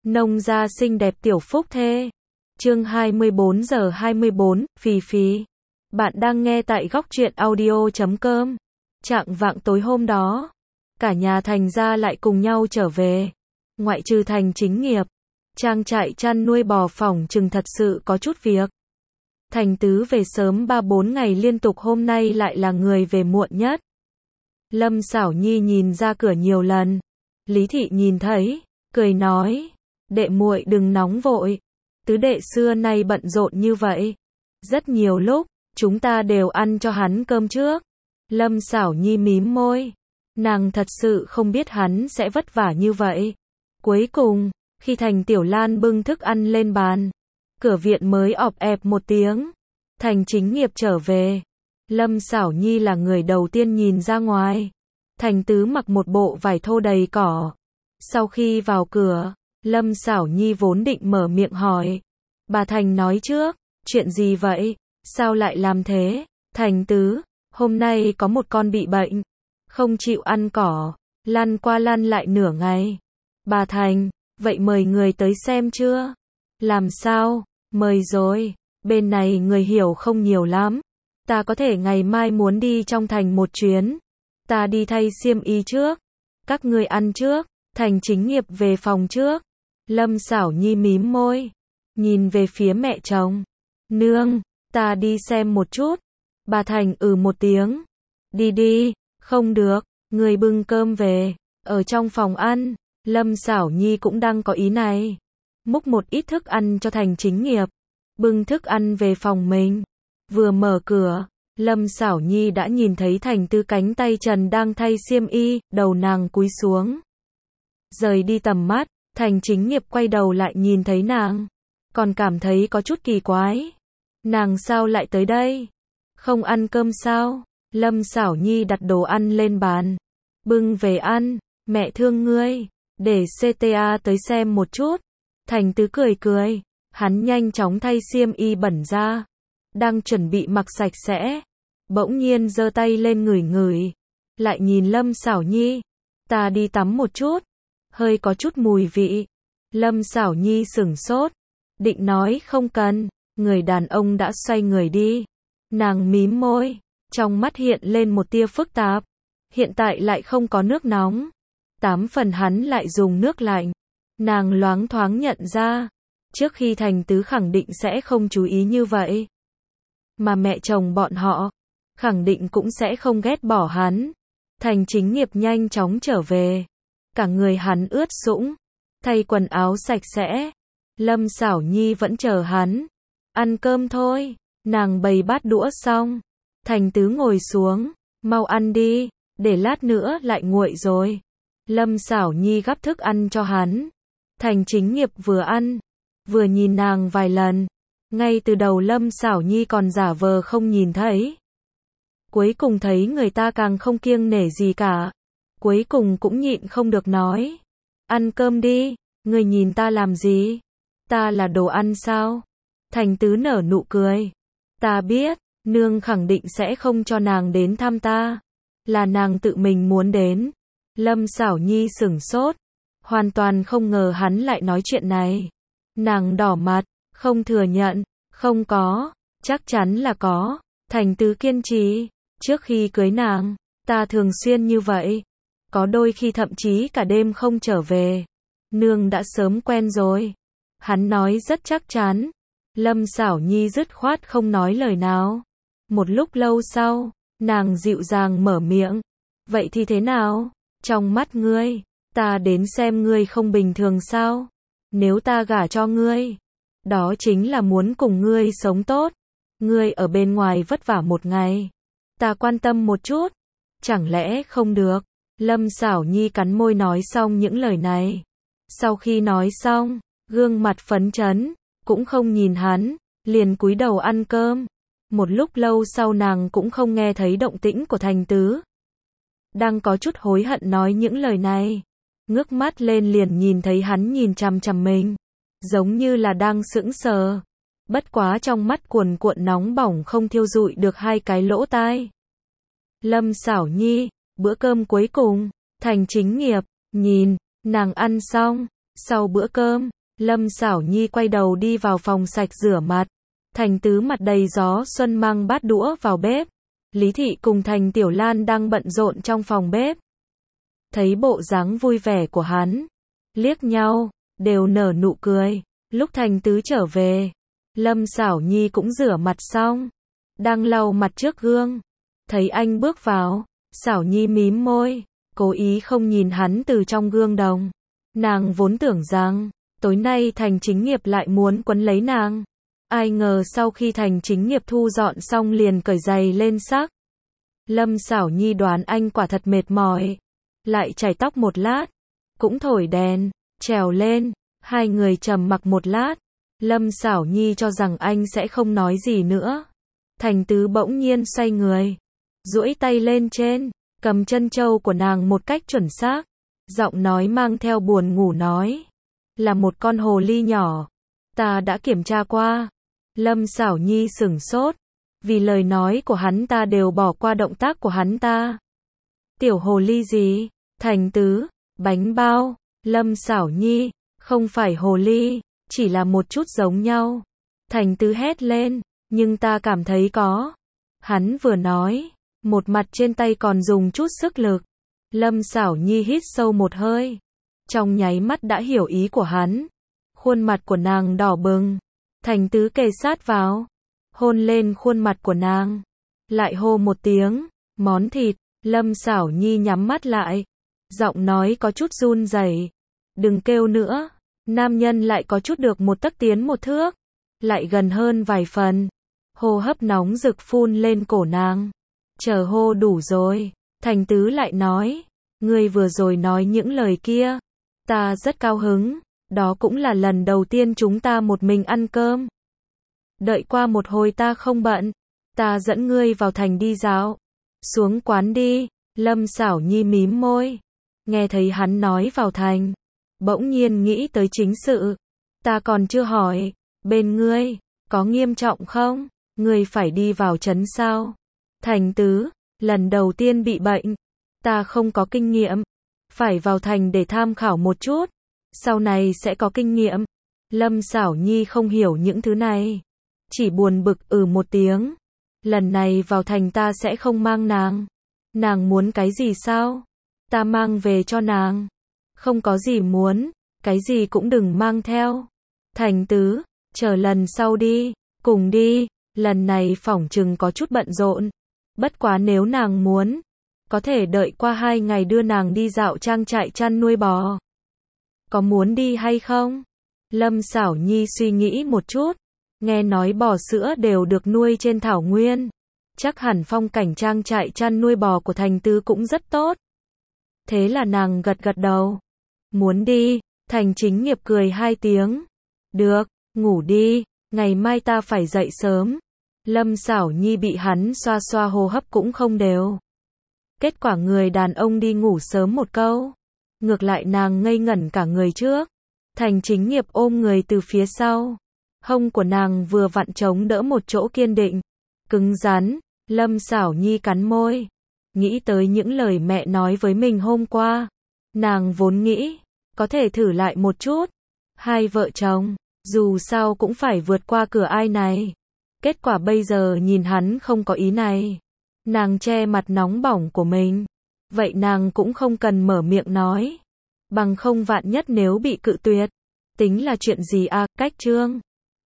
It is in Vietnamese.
Nông gia xinh đẹp tiểu phúc thê. Chương 24 giờ 24, Phì Phì. Bạn đang nghe tại góc truyện audio.com. Chạng vạng tối hôm đó, cả nhà Thành gia lại cùng nhau trở về. Ngoại trừ Thành Chính Nghiệp, trang trại chăn nuôi bò phỏng chừng thật sự có chút việc. Thành Tứ về sớm 3-4 ngày liên tục, hôm nay lại là người về muộn nhất. Lâm Xảo Nhi nhìn ra cửa nhiều lần. Lý Thị nhìn thấy, cười nói, đệ muội đừng nóng vội. Tứ đệ xưa nay bận rộn như vậy. Rất nhiều lúc, chúng ta đều ăn cho hắn cơm trước. Lâm Xảo Nhi mím môi. Nàng thật sự không biết hắn sẽ vất vả như vậy. Cuối cùng, khi Thành Tiểu Lan bưng thức ăn lên bàn, cửa viện mới ọp ẹp một tiếng. Thành Chính Nghiệp trở về. Lâm Xảo Nhi là người đầu tiên nhìn ra ngoài. Thành Tứ mặc một bộ vải thô đầy cỏ. Sau khi vào cửa, Lâm Xảo Nhi vốn định mở miệng hỏi. Bà Thành nói trước, chuyện gì vậy? Sao lại làm thế? Thành Tứ, hôm nay có một con bị bệnh, không chịu ăn cỏ, lăn qua lăn lại nửa ngày. Bà Thành, vậy mời người tới xem chưa? Làm sao? Mời rồi, bên này người hiểu không nhiều lắm. Ta có thể ngày mai muốn đi trong thành một chuyến. Ta đi thay xiêm y trước. Các ngươi ăn trước. Thành Chính Nghiệp về phòng trước. Lâm Xảo Nhi mím môi, nhìn về phía mẹ chồng. Nương, ta đi xem một chút. Bà Thành một tiếng. Đi đi, không được, người bưng cơm về. Ở trong phòng ăn, Lâm Xảo Nhi cũng đang có ý này. Múc một ít thức ăn cho Thành Chính Nghiệp, bưng thức ăn về phòng mình. Vừa mở cửa, Lâm Xảo Nhi đã nhìn thấy Thành Tứ cánh tay trần đang thay xiêm y, đầu nàng cúi xuống. Rời đi tầm mắt, Thành Chính Nghiệp quay đầu lại nhìn thấy nàng, còn cảm thấy có chút kỳ quái. Nàng sao lại tới đây? Không ăn cơm sao? Lâm Xảo Nhi đặt đồ ăn lên bàn, bưng về ăn. Mẹ thương ngươi, để CTA tới xem một chút. Thành Tứ cười cười, hắn nhanh chóng thay xiêm y bẩn ra, đang chuẩn bị mặc sạch sẽ, bỗng nhiên giơ tay lên ngửi ngửi, lại nhìn Lâm Xảo Nhi. Ta đi tắm một chút, hơi có chút mùi vị. Lâm Xảo Nhi sửng sốt, định nói không cần, người đàn ông đã xoay người đi. Nàng mím môi, trong mắt hiện lên một tia phức tạp. Hiện tại lại không có nước nóng, 8 phần hắn lại dùng nước lạnh. Nàng loáng thoáng nhận ra, trước khi Thành Tứ khẳng định sẽ không chú ý như vậy, mà mẹ chồng bọn họ khẳng định cũng sẽ không ghét bỏ hắn. Thành Chính Nghiệp nhanh chóng trở về, cả người hắn ướt sũng, thay quần áo sạch sẽ. Lâm Xảo Nhi vẫn chờ hắn. Ăn cơm thôi. Nàng bày bát đũa xong, Thành Tứ ngồi xuống, mau ăn đi, để lát nữa lại nguội rồi. Lâm Xảo Nhi gắp thức ăn cho hắn. Thành Chính Nghiệp vừa ăn, vừa nhìn nàng vài lần. Ngay từ đầu Lâm Xảo Nhi còn giả vờ không nhìn thấy. Cuối cùng thấy người ta càng không kiêng nể gì cả. Cuối cùng cũng nhịn không được nói. Ăn cơm đi, người nhìn ta làm gì? Ta là đồ ăn sao? Thành Tứ nở nụ cười. Ta biết, nương khẳng định sẽ không cho nàng đến thăm ta. Là nàng tự mình muốn đến. Lâm Xảo Nhi sửng sốt, hoàn toàn không ngờ hắn lại nói chuyện này. Nàng đỏ mặt, không thừa nhận. Không có, chắc chắn là có. Thành Tứ kiên trì. Trước khi cưới nàng, ta thường xuyên như vậy. Có đôi khi thậm chí cả đêm không trở về. Nương đã sớm quen rồi. Hắn nói rất chắc chắn. Lâm Xảo Nhi dứt khoát không nói lời nào. Một lúc lâu sau, nàng dịu dàng mở miệng. Vậy thì thế nào? Trong mắt ngươi, ta đến xem ngươi không bình thường sao? Nếu ta gả cho ngươi, đó chính là muốn cùng ngươi sống tốt. Ngươi ở bên ngoài vất vả một ngày, ta quan tâm một chút. Chẳng lẽ không được? Lâm Xảo Nhi cắn môi nói xong những lời này. Sau khi nói xong, gương mặt phấn chấn, cũng không nhìn hắn, liền cúi đầu ăn cơm. Một lúc lâu sau nàng cũng không nghe thấy động tĩnh của Thành Tứ. Đang có chút hối hận nói những lời này. Ngước mắt lên liền nhìn thấy hắn nhìn chằm chằm mình, giống như là đang sững sờ. Bất quá trong mắt cuồn cuộn nóng bỏng không thiêu rụi được hai cái lỗ tai. Lâm Xảo Nhi, bữa cơm cuối cùng, Thành Chính Nghiệp, nhìn, nàng ăn xong. Sau bữa cơm, Lâm Sảo Nhi quay đầu đi vào phòng sạch rửa mặt. Thành Tứ mặt đầy gió xuân mang bát đũa vào bếp. Lý Thị cùng Thành Tiểu Lan đang bận rộn trong phòng bếp. Thấy bộ dáng vui vẻ của hắn, liếc nhau, đều nở nụ cười. Lúc Thành Tứ trở về, Lâm Sảo Nhi cũng rửa mặt xong, đang lau mặt trước gương. Thấy anh bước vào, Sảo Nhi mím môi, cố ý không nhìn hắn từ trong gương đồng. Nàng vốn tưởng rằng, tối nay Thành Chính Nghiệp lại muốn quấn lấy nàng. Ai ngờ sau khi Thành Chính Nghiệp thu dọn xong liền cởi giày lên sắc. Lâm Sảo Nhi đoán anh quả thật mệt mỏi, lại chải tóc một lát, cũng thổi đèn, trèo lên, hai người trầm mặc một lát. Lâm Sảo Nhi cho rằng anh sẽ không nói gì nữa. Thành Tứ bỗng nhiên xoay người, duỗi tay lên trên, cầm chân châu của nàng một cách chuẩn xác, giọng nói mang theo buồn ngủ nói, là một con hồ ly nhỏ, ta đã kiểm tra qua. Lâm Sảo Nhi sửng sốt, vì lời nói của hắn ta đều bỏ qua động tác của hắn ta. Tiểu hồ ly gì? Thành Tứ, bánh bao. Lâm Sảo Nhi, không phải hồ ly, chỉ là một chút giống nhau. Thành Tứ hét lên, nhưng ta cảm thấy có. Hắn vừa nói, một mặt trên tay còn dùng chút sức lực. Lâm Sảo Nhi hít sâu một hơi, trong nháy mắt đã hiểu ý của hắn. Khuôn mặt của nàng đỏ bừng. Thành Tứ kề sát vào, hôn lên khuôn mặt của nàng, lại hô một tiếng, món thịt. Lâm Sảo Nhi nhắm mắt lại, giọng nói có chút run rẩy, đừng kêu nữa. Nam nhân lại có chút được một tấc tiến một thước, lại gần hơn vài phần, hô hấp nóng rực phun lên cổ nàng. Chờ hô đủ rồi, Thành Tứ lại nói, ngươi vừa rồi nói những lời kia, ta rất cao hứng, đó cũng là lần đầu tiên chúng ta một mình ăn cơm. Đợi qua một hồi ta không bận, ta dẫn ngươi vào thành đi dạo. Xuống quán đi. Lâm Sảo Nhi mím môi, nghe thấy hắn nói vào thành, bỗng nhiên nghĩ tới chính sự. Ta còn chưa hỏi, bên ngươi, có nghiêm trọng không? Ngươi phải đi vào trấn sao? Thành Tứ, lần đầu tiên bị bệnh, ta không có kinh nghiệm, phải vào thành để tham khảo một chút, sau này sẽ có kinh nghiệm. Lâm Sảo Nhi không hiểu những thứ này, chỉ buồn bực một tiếng. Lần này vào thành ta sẽ không mang nàng. Nàng muốn cái gì sao? Ta mang về cho nàng. Không có gì muốn, cái gì cũng đừng mang theo. Thành Tứ, chờ lần sau đi, cùng đi, lần này phỏng chừng có chút bận rộn. Bất quá nếu nàng muốn, có thể đợi qua 2 ngày đưa nàng đi dạo trang trại chăn nuôi bò. Có muốn đi hay không? Lâm Sảo Nhi suy nghĩ một chút, nghe nói bò sữa đều được nuôi trên thảo nguyên. Chắc hẳn phong cảnh trang trại chăn nuôi bò của Thành Tứ cũng rất tốt. Thế là nàng gật gật đầu. Muốn đi. Thành Chính Nghiệp cười 2 tiếng. Được, ngủ đi, ngày mai ta phải dậy sớm. Lâm Sảo Nhi bị hắn xoa xoa hô hấp cũng không đều. Kết quả người đàn ông đi ngủ sớm một câu, ngược lại nàng ngây ngẩn cả người trước. Thành Chính Nghiệp ôm người từ phía sau, hông của nàng vừa vặn chống đỡ một chỗ kiên định, cứng rắn. Lâm Sảo Nhi cắn môi, nghĩ tới những lời mẹ nói với mình hôm qua. Nàng vốn nghĩ, có thể thử lại một chút. Hai vợ chồng, dù sao cũng phải vượt qua cửa ai này. Kết quả bây giờ nhìn hắn không có ý này. Nàng che mặt nóng bỏng của mình. Vậy nàng cũng không cần mở miệng nói. Bằng không vạn nhất nếu bị cự tuyệt. Tính là chuyện gì à, cách chương.